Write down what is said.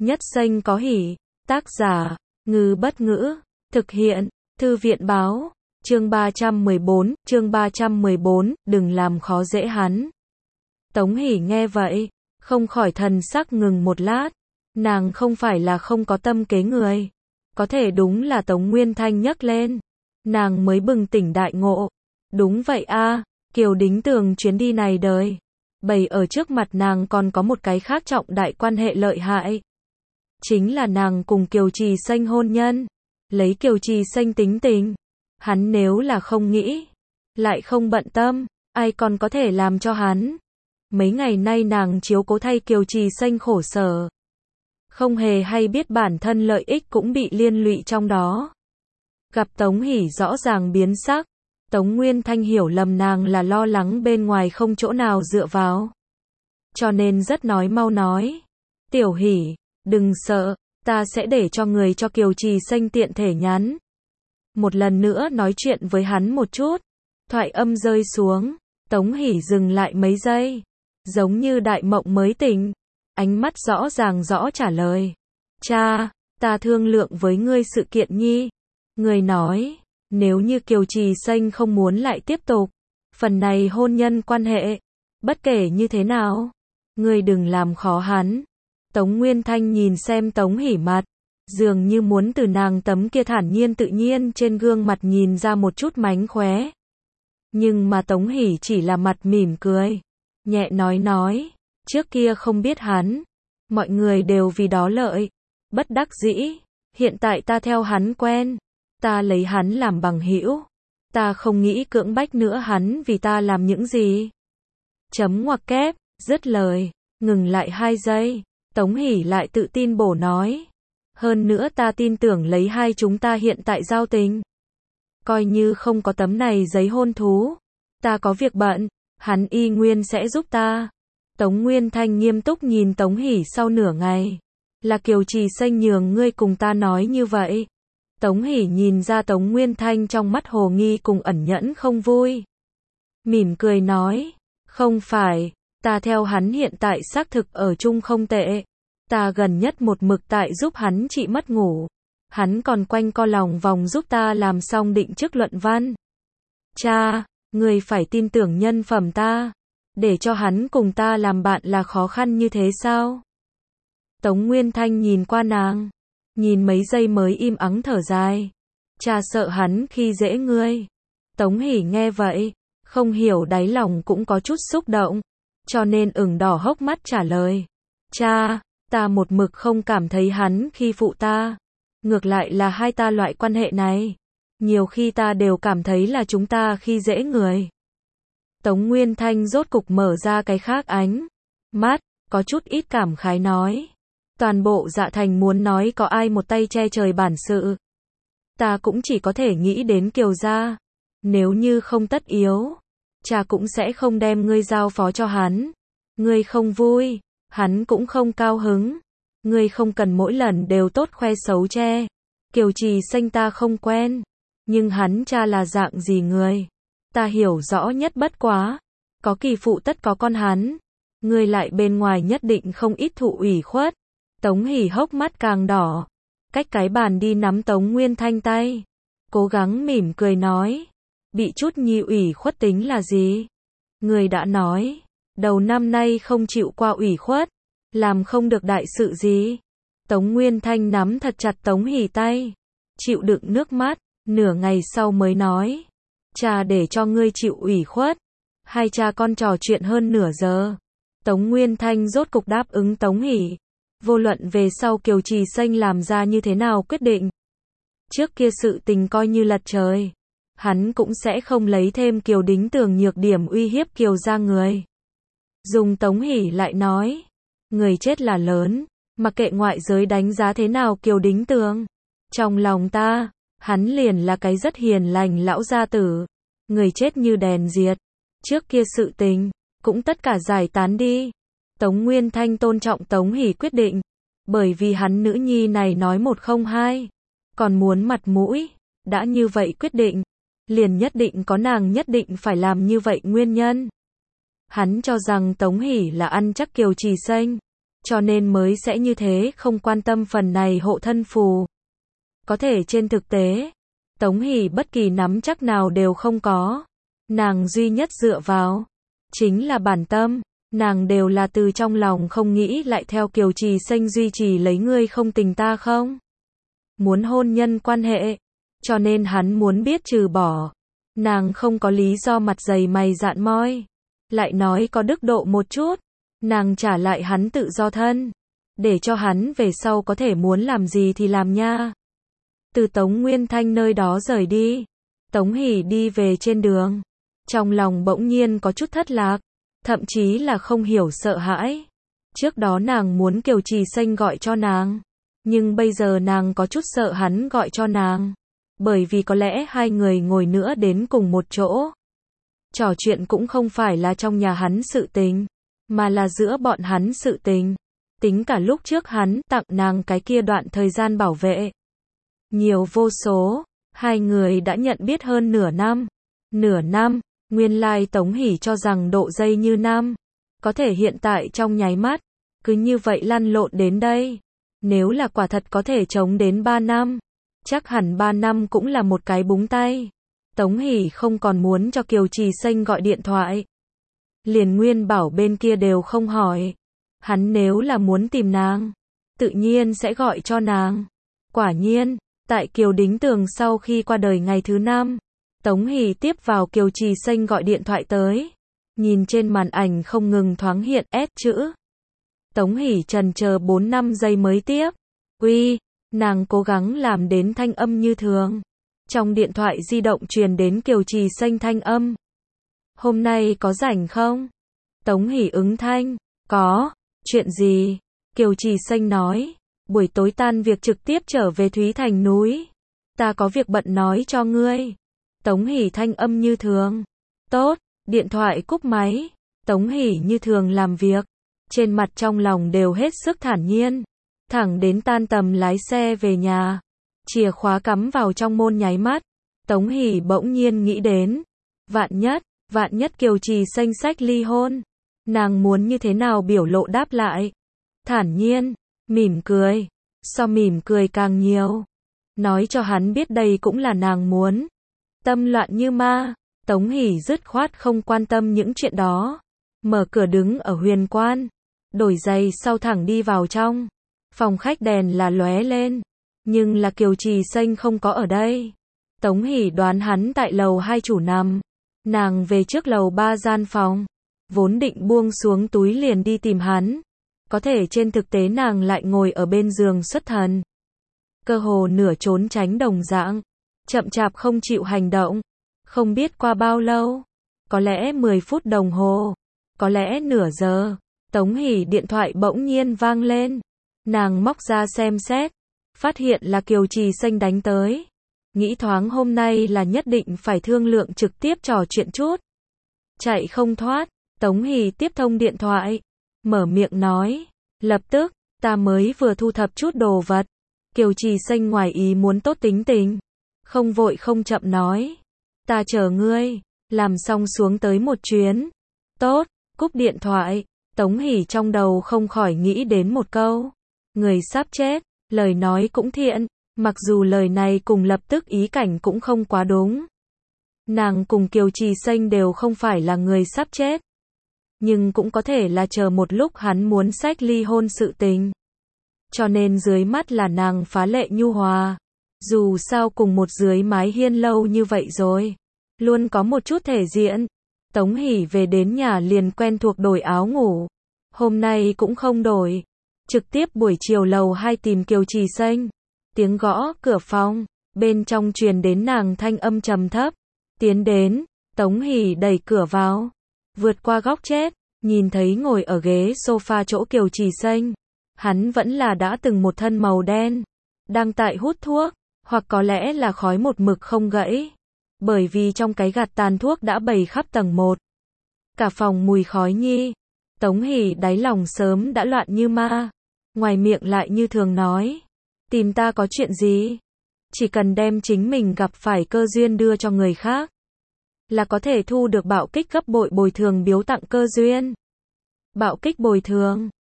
Nhất xanh có hỉ. Tác giả, Ngư Bất Ngữ. Thực hiện, Thư viện Báo. Chương 314, đừng làm khó dễ hắn. Tống Hỷ nghe vậy, không khỏi thần sắc ngừng một lát. Nàng không phải là không có tâm kế người. Có thể đúng là Tống Nguyên Thanh nhắc lên. Nàng mới bừng tỉnh đại ngộ. Đúng vậy a, Kiều Đính Tường chuyến đi này đời. Bày ở trước mặt nàng còn có một cái khác trọng đại quan hệ lợi hại. Chính là nàng cùng Kiều Trì Xanh hôn nhân. Lấy Kiều Trì Xanh tính tình. Hắn nếu là không nghĩ, lại không bận tâm, ai còn có thể làm cho hắn. Mấy ngày nay nàng chiếu cố thay Kiều Trì Xanh khổ sở. Không hề hay biết bản thân lợi ích cũng bị liên lụy trong đó. Gặp Tống Hỷ rõ ràng biến sắc. Tống Nguyên Thanh hiểu lầm nàng là lo lắng bên ngoài không chỗ nào dựa vào. Cho nên rất mau nói. Tiểu Hỷ, đừng sợ, ta sẽ để cho người cho Kiều Trì Xanh tiện thể nhắn. Một lần nữa nói chuyện với hắn một chút. Thoại âm rơi xuống. Tống Hỷ dừng lại mấy giây. Giống như đại mộng mới tỉnh. Ánh mắt rõ ràng rõ trả lời. Cha, ta thương lượng với ngươi sự kiện nhi. Ngươi nói, nếu như Kiều Trì Xanh không muốn lại tiếp tục phần này hôn nhân quan hệ, bất kể như thế nào, ngươi đừng làm khó hắn. Tống Nguyên Thanh nhìn xem Tống Hỷ mặt, dường như muốn từ nàng tấm kia thản nhiên tự nhiên trên gương mặt nhìn ra một chút mánh khóe. Nhưng mà Tống Hỷ chỉ là mặt mỉm cười, nhẹ nói, trước kia không biết hắn, mọi người đều vì đó lợi, bất đắc dĩ, hiện tại ta theo hắn quen, ta lấy hắn làm bằng hữu, ta không nghĩ cưỡng bách nữa hắn vì ta làm những gì. Chấm ngoặc kép, dứt lời, ngừng lại 2 giây, Tống Hỷ lại tự tin bổ nói. Hơn nữa ta tin tưởng lấy hai chúng ta hiện tại giao tình. Coi như không có tấm này giấy hôn thú. Ta có việc bận, hắn y nguyên sẽ giúp ta. Tống Nguyên Thanh nghiêm túc nhìn Tống Hỷ sau nửa ngày. Là Kiều Trì Xanh nhường ngươi cùng ta nói như vậy. Tống Hỷ nhìn ra Tống Nguyên Thanh trong mắt hồ nghi cùng ẩn nhẫn không vui. Mỉm cười nói, không phải, ta theo hắn hiện tại xác thực ở chung không tệ. Ta gần nhất một mực tại giúp hắn trị mất ngủ. Hắn còn quanh co lòng vòng giúp ta làm xong định chức luận văn. Cha, người phải tin tưởng nhân phẩm ta. Để cho hắn cùng ta làm bạn là khó khăn như thế sao? Tống Nguyên Thanh nhìn qua nàng. Nhìn mấy giây mới im ắng thở dài. Cha sợ hắn khi dễ ngươi. Tống Hỷ nghe vậy, không hiểu đáy lòng cũng có chút xúc động. Cho nên ửng đỏ hốc mắt trả lời. Cha, ta một mực không cảm thấy hắn khi phụ ta. Ngược lại là hai ta loại quan hệ này. Nhiều khi ta đều cảm thấy là chúng ta khi dễ người. Tống Nguyên Thanh rốt cục mở ra cái khác ánh mắt, có chút ít cảm khái nói. Toàn bộ Dạ Thành muốn nói có ai một tay che trời bản sự. Ta cũng chỉ có thể nghĩ đến Kiều gia. Nếu như không tất yếu, cha cũng sẽ không đem ngươi giao phó cho hắn. Ngươi không vui, hắn cũng không cao hứng. Ngươi không cần mỗi lần đều tốt khoe xấu che. Kiều Trì Xanh ta không quen. Nhưng hắn cha là dạng gì người? Ta hiểu rõ nhất bất quá. Có kỳ phụ tất có con hắn. Ngươi lại bên ngoài nhất định không ít thụ ủy khuất. Tống Hỷ hốc mắt càng đỏ. Cách cái bàn đi nắm Tống Nguyên Thanh tay. Cố gắng mỉm cười nói. Bị chút nhi ủy khuất tính là gì? Ngươi đã nói. Đầu năm nay không chịu qua ủy khuất. Làm không được đại sự gì. Tống Nguyên Thanh nắm thật chặt Tống Hỷ tay. Chịu đựng nước mắt. Nửa ngày sau mới nói. Cha để cho ngươi chịu ủy khuất. Hai cha con trò chuyện hơn nửa giờ. Tống Nguyên Thanh rốt cục đáp ứng Tống Hỷ. Vô luận về sau Kiều Trì Xanh làm ra như thế nào quyết định. Trước kia sự tình coi như lật trời. Hắn cũng sẽ không lấy thêm Kiều Đính Tường nhược điểm uy hiếp Kiều gia người. Dùng Tống Hỷ lại nói. Người chết là lớn. Mặc kệ ngoại giới đánh giá thế nào Kiều Đính Tường. Trong lòng ta, hắn liền là cái rất hiền lành lão gia tử. Người chết như đèn diệt. Trước kia sự tình, cũng tất cả giải tán đi. Tống Nguyên Thanh tôn trọng Tống Hỷ quyết định. Bởi vì hắn nữ nhi này nói một không hai. Còn muốn mặt mũi. Đã như vậy quyết định. Liền nhất định có nàng nhất định phải làm như vậy nguyên nhân. Hắn cho rằng Tống Hỷ là ăn chắc Kiều Trì Xanh. cho nên mới sẽ như thế không quan tâm phần này hộ thân phù. Có thể trên thực tế, Tống Hỷ bất kỳ nắm chắc nào đều không có. Nàng duy nhất dựa vào, chính là bản tâm. Nàng đều là từ trong lòng không nghĩ lại theo Kiều Trì Xanh duy trì lấy ngươi không tình ta không. Muốn hôn nhân quan hệ, cho nên hắn muốn biết trừ bỏ. Nàng không có lý do mặt dày mày dạn moi. Lại nói có đức độ một chút, nàng trả lại hắn tự do thân. Để cho hắn về sau có thể muốn làm gì thì làm nha. Từ Tống Nguyên Thanh nơi đó rời đi, Tống Hỷ đi về trên đường. Trong lòng bỗng nhiên có chút thất lạc, thậm chí là không hiểu sợ hãi. Trước đó nàng muốn Kiều Trì Xanh gọi cho nàng, nhưng bây giờ nàng có chút sợ hắn gọi cho nàng. Bởi vì có lẽ hai người ngồi nữa đến cùng một chỗ. Trò chuyện cũng không phải là trong nhà hắn sự tình, mà là giữa bọn hắn sự tình. Tính cả lúc trước hắn tặng nàng cái kia đoạn thời gian bảo vệ. Nhiều vô số, hai người đã nhận biết hơn nửa năm. Nửa năm, nguyên lai Tống Hỷ cho rằng độ dây như năm. Có thể hiện tại trong nháy mắt, cứ như vậy lăn lộn đến đây. Nếu là quả thật có thể chống đến 3 năm, chắc hẳn 3 năm cũng là một cái búng tay. Tống Hỷ không còn muốn cho Kiều Trì Xanh gọi điện thoại. Liền Nguyên Bảo bên kia đều không hỏi. Hắn nếu là muốn tìm nàng, tự nhiên sẽ gọi cho nàng. Quả nhiên, tại Kiều Đính Tường sau khi qua đời ngày thứ 5, Tống Hỷ tiếp vào Kiều Trì Xanh gọi điện thoại tới. Nhìn trên màn ảnh không ngừng thoáng hiện S chữ. Tống Hỷ trần chờ 4-5 giây mới tiếp. Uy, nàng cố gắng làm đến thanh âm như thường. Trong điện thoại di động truyền đến Kiều Trì Xanh thanh âm. Hôm nay có rảnh không? Tống Hỷ ứng thanh. Có, chuyện gì? Kiều Trì Xanh nói. Buổi tối tan việc trực tiếp trở về Thúy Thành núi. Ta có việc bận nói cho ngươi. Tống Hỷ thanh âm như thường. Tốt, điện thoại cúp máy. Tống Hỷ như thường làm việc. Trên mặt trong lòng đều hết sức thản nhiên. Thẳng đến tan tầm lái xe về nhà. Chìa khóa cắm vào trong môn nháy mắt. Tống Hỷ bỗng nhiên nghĩ đến. Vạn nhất Kiều Trì Xanh sách ly hôn. Nàng muốn như thế nào biểu lộ đáp lại. Thản nhiên, mỉm cười. So mỉm cười càng nhiều. Nói cho hắn biết đây cũng là nàng muốn. Tâm loạn như ma. Tống Hỷ dứt khoát không quan tâm những chuyện đó. Mở cửa đứng ở huyền quan. Đổi giày sau thẳng đi vào trong. Phòng khách đèn là lóe lên. Nhưng là Kiều Trì Xanh không có ở đây. Tống Hỷ đoán hắn tại lầu 2 chủ nằm. Nàng về trước lầu 3 gian phòng. Vốn định buông xuống túi liền đi tìm hắn. Có thể trên thực tế nàng lại ngồi ở bên giường xuất thần. Cơ hồ nửa trốn tránh đồng dạng. Chậm chạp không chịu hành động. Không biết qua bao lâu. Có lẽ 10 phút đồng hồ. Có lẽ nửa giờ. Tống Hỷ điện thoại bỗng nhiên vang lên. Nàng móc ra xem xét. Phát hiện là Kiều Trì Xanh đánh tới. Nghĩ thoáng hôm nay là nhất định phải thương lượng trực tiếp trò chuyện chút. Chạy không thoát. Tống Hỷ tiếp thông điện thoại. Mở miệng nói. Lập tức, ta mới vừa thu thập chút đồ vật. Kiều Trì Xanh ngoài ý muốn tốt tính tình. Không vội không chậm nói. Ta chờ ngươi. Làm xong xuống tới một chuyến. Tốt, cúp điện thoại. Tống Hỷ trong đầu không khỏi nghĩ đến một câu. Người sắp chết. Lời nói cũng thiện. Mặc dù lời này cùng lập tức ý cảnh cũng không quá đúng. Nàng cùng Kiều Trì Xanh đều không phải là người sắp chết. Nhưng cũng có thể là chờ một lúc hắn muốn xách ly hôn sự tình. Cho nên dưới mắt là nàng phá lệ nhu hòa. Dù sao cùng một dưới mái hiên lâu như vậy rồi. Luôn có một chút thể diện. Tống Hỷ về đến nhà liền quen thuộc đổi áo ngủ. Hôm nay cũng không đổi. Trực tiếp buổi chiều lầu 2 tìm Kiều Trì Xanh. Tiếng gõ cửa phòng. Bên trong truyền đến nàng thanh âm trầm thấp. Tiến đến. Tống Hỷ đẩy cửa vào. Vượt qua góc chết. Nhìn thấy ngồi ở ghế sofa chỗ Kiều Trì Xanh. Hắn vẫn là đã từng một thân màu đen. Đang tại hút thuốc. Hoặc có lẽ là khói một mực không gãy. Bởi vì trong cái gạt tàn thuốc đã bày khắp tầng 1. Cả phòng mùi khói nhi. Tống Hỷ đáy lòng sớm đã loạn như ma. Ngoài miệng lại như thường nói. Tìm ta có chuyện gì? Chỉ cần đem chính mình gặp phải cơ duyên đưa cho người khác. Là có thể thu được bạo kích gấp bội bồi thường biếu tặng cơ duyên. Bạo kích bồi thường.